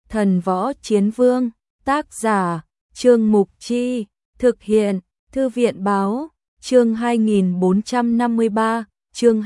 Thần Võ Chiến Vương, tác giả, Trương Mục Chi, thực hiện, Thư viện Báo, chương 2453, chương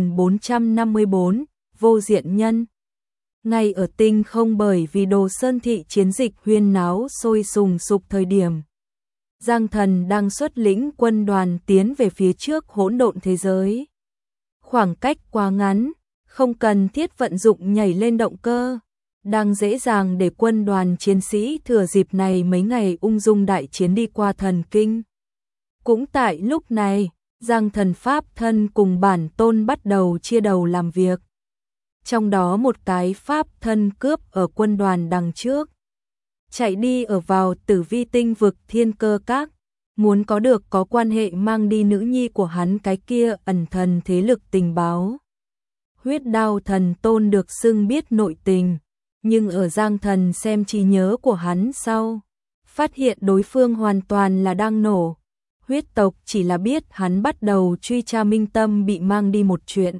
2454, Vô Diện Nhân. Ngay ở tinh không, bởi vì Đồ Sơn thị chiến dịch huyên náo sôi sùng sục thời điểm, Giang Thần đang xuất lĩnh quân đoàn tiến về phía trước hỗn độn thế giới. Khoảng cách quá ngắn, không cần thiết vận dụng nhảy lên động cơ, đang dễ dàng để quân đoàn chiến sĩ thừa dịp này mấy ngày ung dung đại chiến đi qua thần kinh. Cũng tại lúc này, Giang Thần Pháp thân cùng bản tôn bắt đầu chia đầu làm việc. Trong đó một cái Pháp thân cướp ở quân đoàn đằng trước, chạy đi ở vào Tử Vi tinh vực Thiên Cơ Các, muốn có được có quan hệ mang đi nữ nhi của hắn cái kia ẩn thần thế lực tình báo. Huyết Đao Thần Tôn được xưng biết nội tình, nhưng ở Giang Thần xem trí nhớ của hắn sau, phát hiện đối phương hoàn toàn là đang nổ. Huyết tộc chỉ là biết hắn bắt đầu truy tra Minh Tâm bị mang đi một chuyện.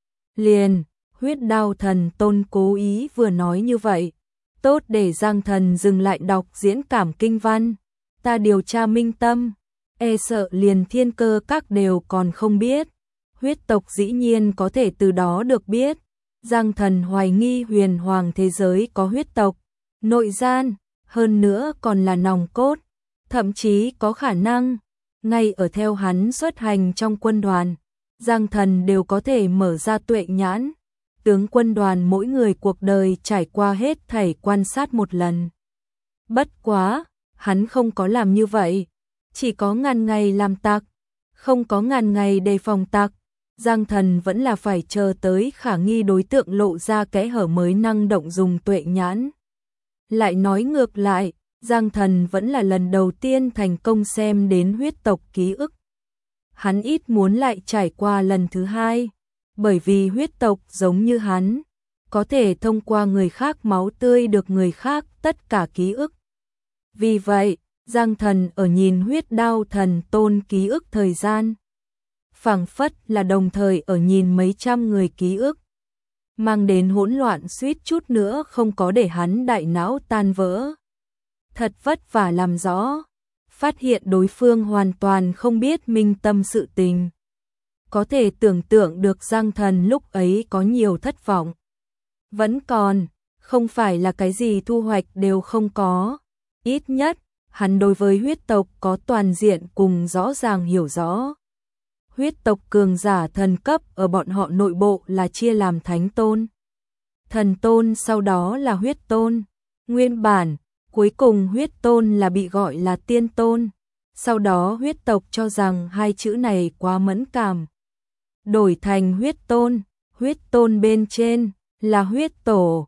Liền, Huyết Đao Thần Tôn cố ý vừa nói như vậy, tốt để Giang Thần dừng lại đọc diễn cảm kinh văn. Ta điều tra Minh Tâm, e sợ liền Thiên Cơ Các đều còn không biết. Huyết tộc dĩ nhiên có thể từ đó được biết. Giang Thần hoài nghi huyền hoàng thế giới có huyết tộc, nội gian, hơn nữa còn là nòng cốt, thậm chí có khả năng, ngay ở theo hắn xuất hành trong quân đoàn, Giang Thần đều có thể mở ra tuệ nhãn. Tướng quân đoàn mỗi người cuộc đời trải qua hết thảy quan sát một lần. Bất quá, hắn không có làm như vậy, chỉ có ngàn ngày làm tặc, không có ngàn ngày đề phòng tặc. Giang Thần vẫn là phải chờ tới khả nghi đối tượng lộ ra kẽ hở mới năng động dùng tuệ nhãn. Lại nói ngược lại, Giang Thần vẫn là lần đầu tiên thành công xem đến huyết tộc ký ức. Hắn ít muốn lại trải qua lần thứ hai, bởi vì huyết tộc giống như hắn, có thể thông qua người khác máu tươi được người khác tất cả ký ức. Vì vậy, Giang Thần ở nhìn Huyết Đao Thần Tôn ký ức thời gian, phảng phất là đồng thời ở nhìn mấy trăm người ký ức, mang đến hỗn loạn suýt chút nữa không có để hắn đại não tan vỡ. Thật vất vả làm rõ, phát hiện đối phương hoàn toàn không biết Minh Tâm sự tình. Có thể tưởng tượng được Giang Thần lúc ấy có nhiều thất vọng. Vẫn còn, không phải là cái gì thu hoạch đều không có. Ít nhất, hắn đối với huyết tộc có toàn diện cùng rõ ràng hiểu rõ. Huyết tộc cường giả thần cấp ở bọn họ nội bộ là chia làm thánh tôn, thần tôn, sau đó là huyết tôn. Nguyên bản, cuối cùng huyết tôn là bị gọi là tiên tôn. Sau đó huyết tộc cho rằng hai chữ này quá mẫn cảm, đổi thành huyết tôn. Huyết tôn bên trên là huyết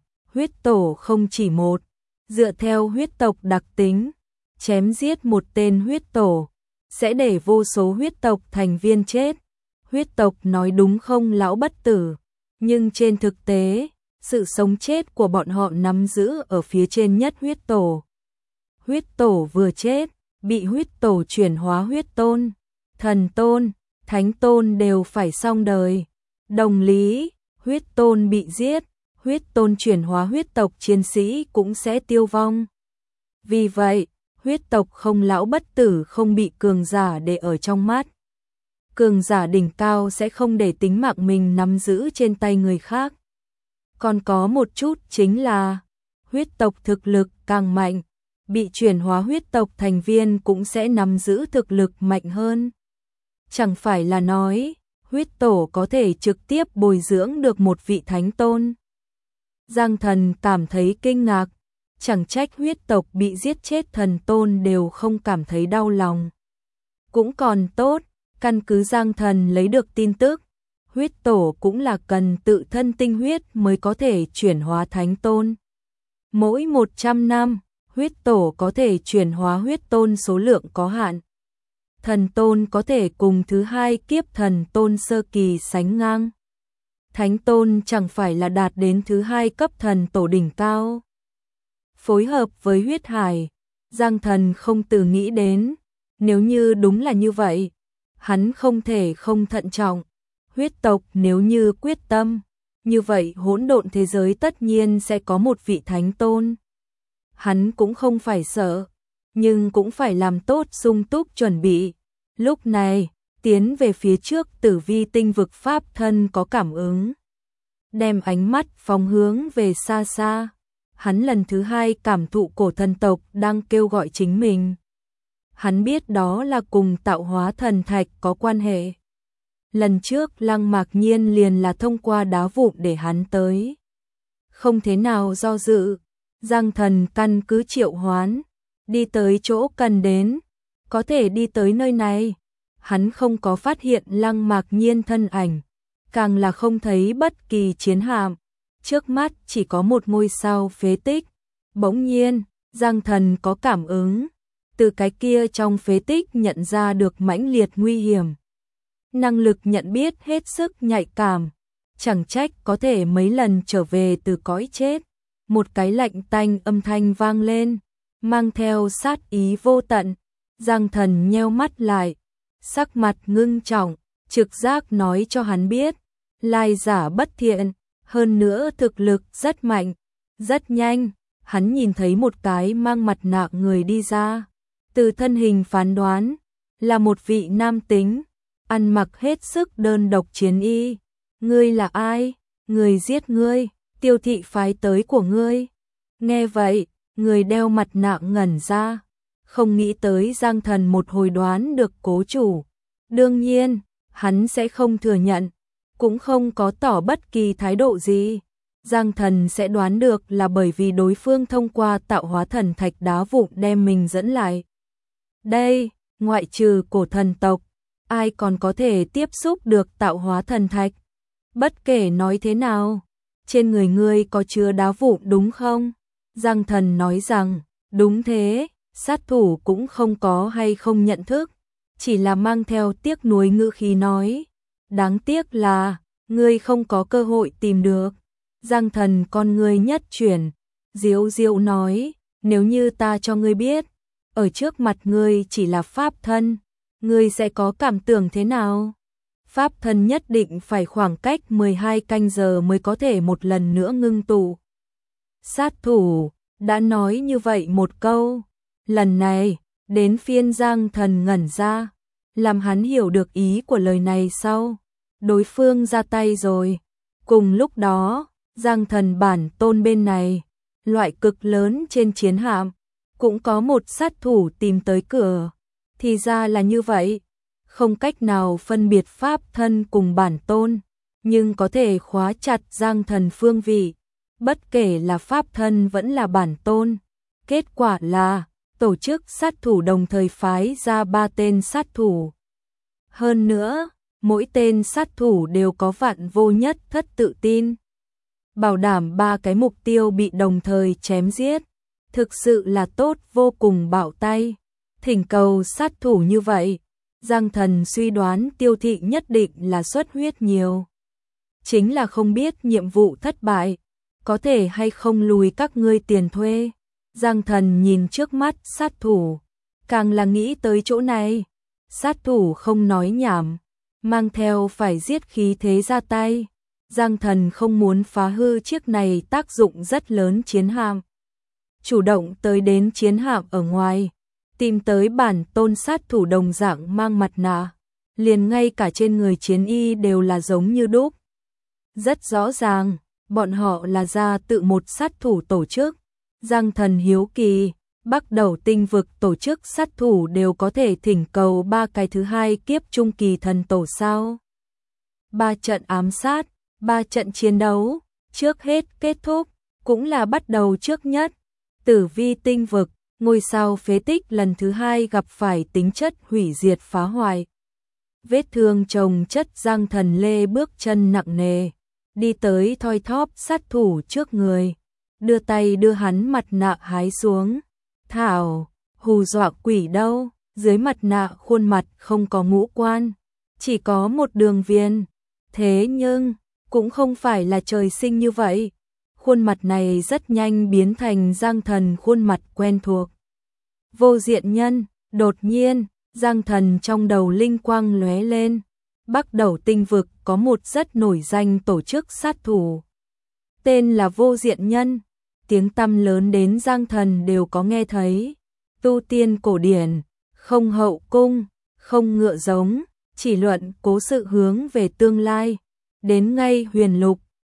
tổ không chỉ một. Dựa theo huyết tộc đặc tính, chém giết một tên huyết tổ sẽ để vô số huyết tộc thành viên chết. Huyết tộc nói đúng không lão bất tử, nhưng trên thực tế, sự sống chết của bọn họ nắm giữ ở phía trên nhất huyết tổ. Huyết tổ vừa chết, bị huyết tổ chuyển hóa huyết tôn, thần tôn, thánh tôn đều phải xong đời. Đồng lý, huyết tôn bị giết, huyết tôn chuyển hóa huyết tộc chiến sĩ cũng sẽ tiêu vong. Vì vậy, huyết tộc không lão bất tử không bị cường giả để ở trong mắt. Cường giả đỉnh cao sẽ không để tính mạng mình nắm giữ trên tay người khác. Còn có một chút chính là, huyết tộc thực lực càng mạnh, bị chuyển hóa huyết tộc thành viên cũng sẽ nắm giữ thực lực mạnh hơn. Chẳng phải là nói, huyết tổ có thể trực tiếp bồi dưỡng được một vị thánh tôn. Giang Thần cảm thấy kinh ngạc, chẳng trách huyết tộc bị giết chết thần tôn đều không cảm thấy đau lòng. Cũng còn tốt, căn cứ Giang Thần lấy được tin tức, huyết tổ cũng là cần tự thân tinh huyết mới có thể chuyển hóa thánh tôn. Mỗi 100 năm, huyết tổ có thể chuyển hóa huyết tôn số lượng có hạn. Thần tôn có thể cùng thứ hai kiếp thần tôn sơ kỳ sánh ngang. Thánh tôn chẳng phải là đạt đến thứ hai cấp thần tổ đỉnh cao. Phối hợp với huyết hải, Giang Thần không từ nghĩ đến, nếu như đúng là như vậy, hắn không thể không thận trọng. Huyết tộc nếu như quyết tâm, như vậy hỗn độn thế giới tất nhiên sẽ có một vị thánh tôn. hắn cũng không phải sợ, nhưng cũng phải làm tốt sung túc chuẩn bị. Lúc này, tiến về phía trước Tử Vi tinh vực pháp thân có cảm ứng, đem ánh mắt phóng hướng về xa xa. Hắn lần thứ hai cảm thụ cổ thần tộc đang kêu gọi chính mình. Hắn biết đó là cùng tạo hóa thần thạch có quan hệ. Lần trước Lăng Mạc Nhiên liền là thông qua đá vụn để hắn tới. Không thế nào do dự, Giang Thần căn cứ triệu hoán, đi tới chỗ cần đến, có thể đi tới nơi này. Hắn không có phát hiện Lăng Mạc Nhiên thân ảnh, càng là không thấy bất kỳ chiến hạm. Trước mắt chỉ có một ngôi sao phế tích. Bỗng nhiên, Giang Thần có cảm ứng, từ cái kia trong phế tích nhận ra được mãnh liệt nguy hiểm. Năng lực nhận biết hết sức nhạy cảm, chẳng trách có thể mấy lần trở về từ cõi chết. Một cái lạnh tanh âm thanh vang lên, mang theo sát ý vô tận. Giang Thần nheo mắt lại, sắc mặt ngưng trọng, trực giác nói cho hắn biết, lai giả bất thiện, hơn nữa thực lực rất mạnh. Rất nhanh, hắn nhìn thấy một cái mang mặt nạ người đi ra, từ thân hình phán đoán, là một vị nam tính, ăn mặc hết sức đơn độc chiến y. Ngươi là ai? Người giết ngươi, Tiêu thị phái tới của ngươi. Nghe vậy, người đeo mặt nạ ngẩn ra, không nghĩ tới Giang Thần một hồi đoán được cố chủ. Đương nhiên, hắn sẽ không thừa nhận, cũng không có tỏ bất kỳ thái độ gì. Giang Thần sẽ đoán được là bởi vì đối phương thông qua tạo hóa thần thạch đá vụn đem mình dẫn lại. Đây, ngoại trừ cổ thần tộc, ai còn có thể tiếp xúc được tạo hóa thần thạch? Bất kể nói thế nào, trên người ngươi có chứa đá vụn đúng không? Giang Thần nói rằng, đúng thế, sát thủ cũng không có hay không nhận thức, chỉ là mang theo tiếc nuối ngữ khí nói. Đáng tiếc là, ngươi không có cơ hội tìm được. Giang Thần con ngươi nhất chuyển, diếu diếu nói, nếu như ta cho ngươi biết, ở trước mặt ngươi chỉ là pháp thân, ngươi sẽ có cảm tưởng thế nào? Pháp thân nhất định phải khoảng cách 12 canh giờ mới có thể một lần nữa ngưng tụ. Sát thủ đã nói như vậy một câu, lần này đến phiên Giang Thần ngẩn ra, làm hắn hiểu được ý của lời này sau. Đối phương ra tay rồi. Cùng lúc đó, Giang Thần bản tôn bên này, loại cực lớn trên chiến hạm, cũng có một sát thủ tìm tới cửa. Thì ra là như vậy, không cách nào phân biệt pháp thân cùng bản tôn, nhưng có thể khóa chặt Giang Thần phương vị, bất kể là pháp thân vẫn là bản tôn. Kết quả là, tổ chức sát thủ đồng thời phái ra 3 tên sát thủ. Hơn nữa, mỗi tên sát thủ đều có vạn vô nhất thất tự tin, bảo đảm 3 cái mục tiêu bị đồng thời chém giết, thực sự là tốt vô cùng bạo tay. Thỉnh cầu sát thủ như vậy, Giang Thần suy đoán Tiêu thị nhất định là xuất huyết nhiều. Chính là không biết nhiệm vụ thất bại, có thể hay không lùi các ngươi tiền thuê. Giang Thần nhìn trước mắt sát thủ, càng là nghĩ tới chỗ này. Sát thủ không nói nhảm, mang theo phải giết khí thế ra tay. Giang Thần không muốn phá hư chiếc này tác dụng rất lớn chiến hạm. Chủ động tới đến chiến hạm ở ngoài, tìm tới bản tôn sát thủ đồng dạng mang mặt nạ, liền ngay cả trên người chiến y đều là giống như đúc. Rất rõ ràng, bọn họ là ra tự một sát thủ tổ chức. Giang Thần hiếu kỳ, Bắc Đầu tinh vực tổ chức sát thủ đều có thể thỉnh cầu 3 cái thứ hai kiếp trung kỳ thần tổ sao? 3 trận ám sát, 3 trận chiến đấu, trước hết kết thúc, cũng là bắt đầu trước nhất. Tử Vi tinh vực, ngôi sao phế tích lần thứ hai gặp phải tính chất hủy diệt phá hoại. Vết thương chồng chất Giang Thần lê bước chân nặng nề, đi tới thoi thóp sát thủ trước người, đưa tay đưa hắn mặt nạ hái xuống. Thảo, hù dọa quỷ đâu, dưới mặt nạ khuôn mặt không có ngũ quan, chỉ có một đường viền. Thế nhưng, cũng không phải là trời sinh như vậy. Khuôn mặt này rất nhanh biến thành Giang Thần khuôn mặt quen thuộc. Vô diện nhân, đột nhiên, Giang Thần trong đầu linh quang lóe lên. Bắc Đầu tinh vực có một rất nổi danh tổ chức sát thủ, tên là Vô Diện Nhân. tiếng tăm lớn đến Giang Thần đều có nghe thấy. Tu tiên cổ điển, không hậu cung, không ngựa giống, chỉ luận cố sự hướng về tương lai. Đến ngay huyền lục,